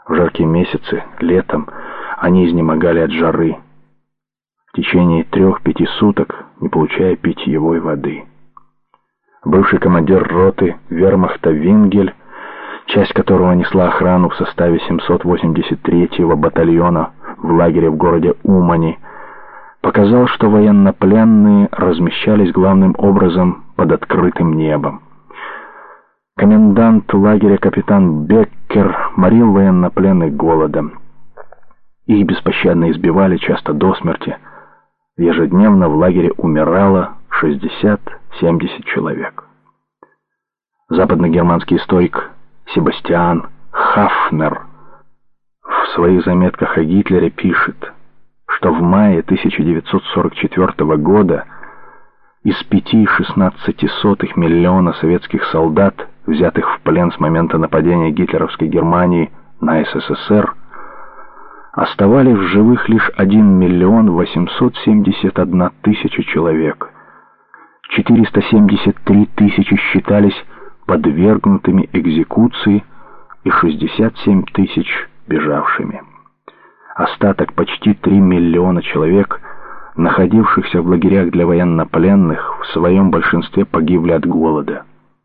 В жаркие месяцы, летом, они изнемогали от жары, в течение 3-5 суток не получая питьевой воды. Бывший командир роты вермахта Вингель, часть которого несла охрану в составе 783-го батальона в лагере в городе Умани, показал, что военнопленные размещались главным образом под открытым небом. Комендант лагеря капитан Беккер морил военнопленных голодом. Их беспощадно избивали, часто до смерти. Ежедневно в лагере умирало 60-70 человек. Западногерманский историк Себастьян Хафнер в своих заметках о Гитлере пишет, что в мае 1944 года из 5,16 миллиона советских солдат, взятых в плен с момента нападения гитлеровской Германии на СССР, оставались в живых лишь 1 миллион 871 тысяча человек. 473 тысячи считались подвергнутыми экзекуции и 67 тысяч бежавшими. Остаток, почти 3 миллиона человек, находившихся в лагерях для военнопленных, в своем большинстве погибли от голода.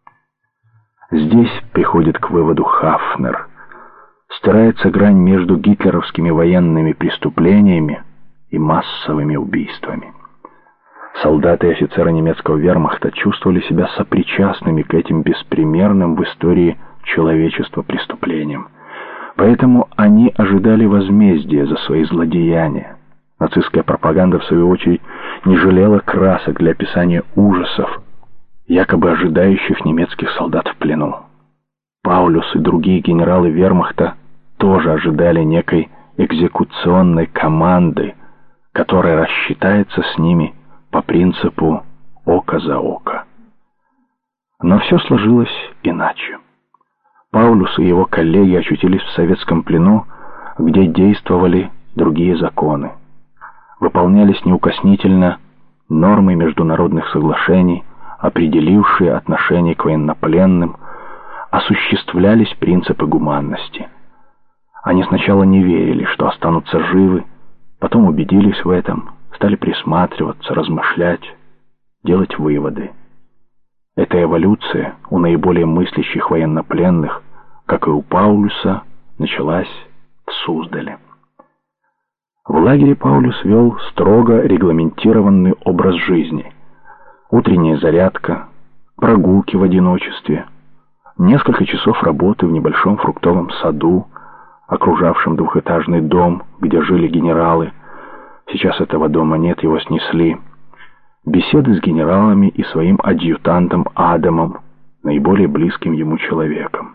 Здесь приходит к выводу Хафнер. Стирается грань между гитлеровскими военными преступлениями и массовыми убийствами. Солдаты и офицеры немецкого вермахта чувствовали себя сопричастными к этим беспримерным в истории человечества преступлениям. Поэтому они ожидали возмездия за свои злодеяния. Нацистская пропаганда, в свою очередь, не жалела красок для описания ужасов, якобы ожидающих немецких солдат в плену. Паулюс и другие генералы вермахта тоже ожидали некой экзекуционной команды, которая рассчитается с ними по принципу «око за око». Но все сложилось иначе. Паулюс и его коллеги очутились в советском плену, где действовали другие законы. Выполнялись неукоснительно нормы международных соглашений, определившие отношение к военнопленным, осуществлялись принципы гуманности. Они сначала не верили, что останутся живы, потом убедились в этом, стали присматриваться, размышлять, делать выводы. Эта эволюция у наиболее мыслящих военнопленных, как и у Паулюса, началась в Суздале. В лагере Паулюс вел строго регламентированный образ жизни. Утренняя зарядка, прогулки в одиночестве, несколько часов работы в небольшом фруктовом саду, окружавшем двухэтажный дом, где жили генералы. Сейчас этого дома нет, его снесли. Беседы с генералами и своим адъютантом Адамом, наиболее близким ему человеком.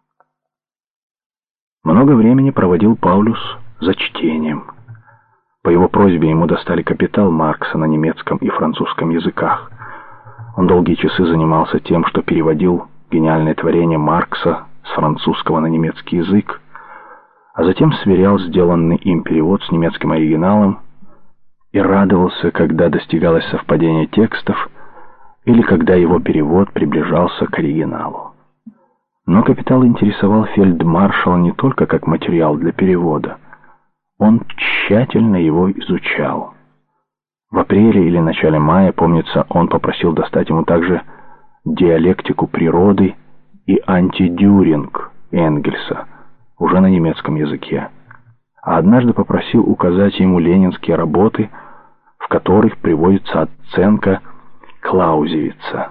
Много времени проводил Паулюс за чтением. По его просьбе ему достали «Капитал» Маркса на немецком и французском языках. Он долгие часы занимался тем, что переводил гениальное творение Маркса с французского на немецкий язык, а затем сверял сделанный им перевод с немецким оригиналом и радовался, когда достигалось совпадение текстов или когда его перевод приближался к оригиналу. Но «Капитал» интересовал фельдмаршала не только как материал для перевода. Он тщательно его изучал. В апреле или начале мая, помнится, он попросил достать ему также «Диалектику природы» и «Антидюринг» Энгельса, уже на немецком языке. А однажды попросил указать ему ленинские работы, в которых приводится оценка Клаузевица.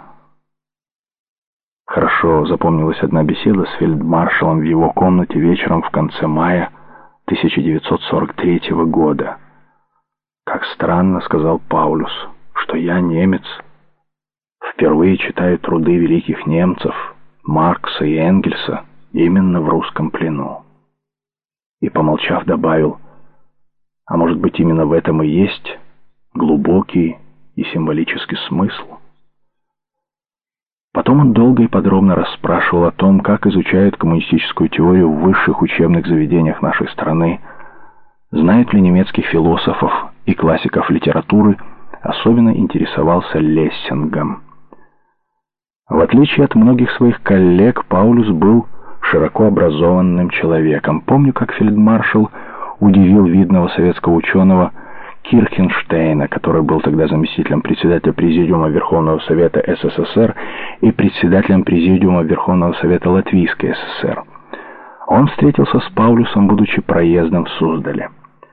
Хорошо запомнилась одна беседа с фельдмаршалом в его комнате вечером в конце мая 1943 года. «Как странно, — сказал Паулюс, — что я, немец, впервые читаю труды великих немцев, Маркса и Энгельса, именно в русском плену». И, помолчав, добавил: «А может быть, именно в этом и есть глубокий и символический смысл?» Потом он долго и подробно расспрашивал о том, как изучают коммунистическую теорию в высших учебных заведениях нашей страны, знают ли немецких философов и классиков литературы, особенно интересовался Лессингом. В отличие от многих своих коллег, Паулюс был широко образованным человеком. Помню, как фельдмаршал удивил видного советского ученого Кирхенштейна, который был тогда заместителем председателя Президиума Верховного Совета СССР и председателем Президиума Верховного Совета Латвийской ССР. Он встретился с Паулюсом, будучи проездом в Суздале.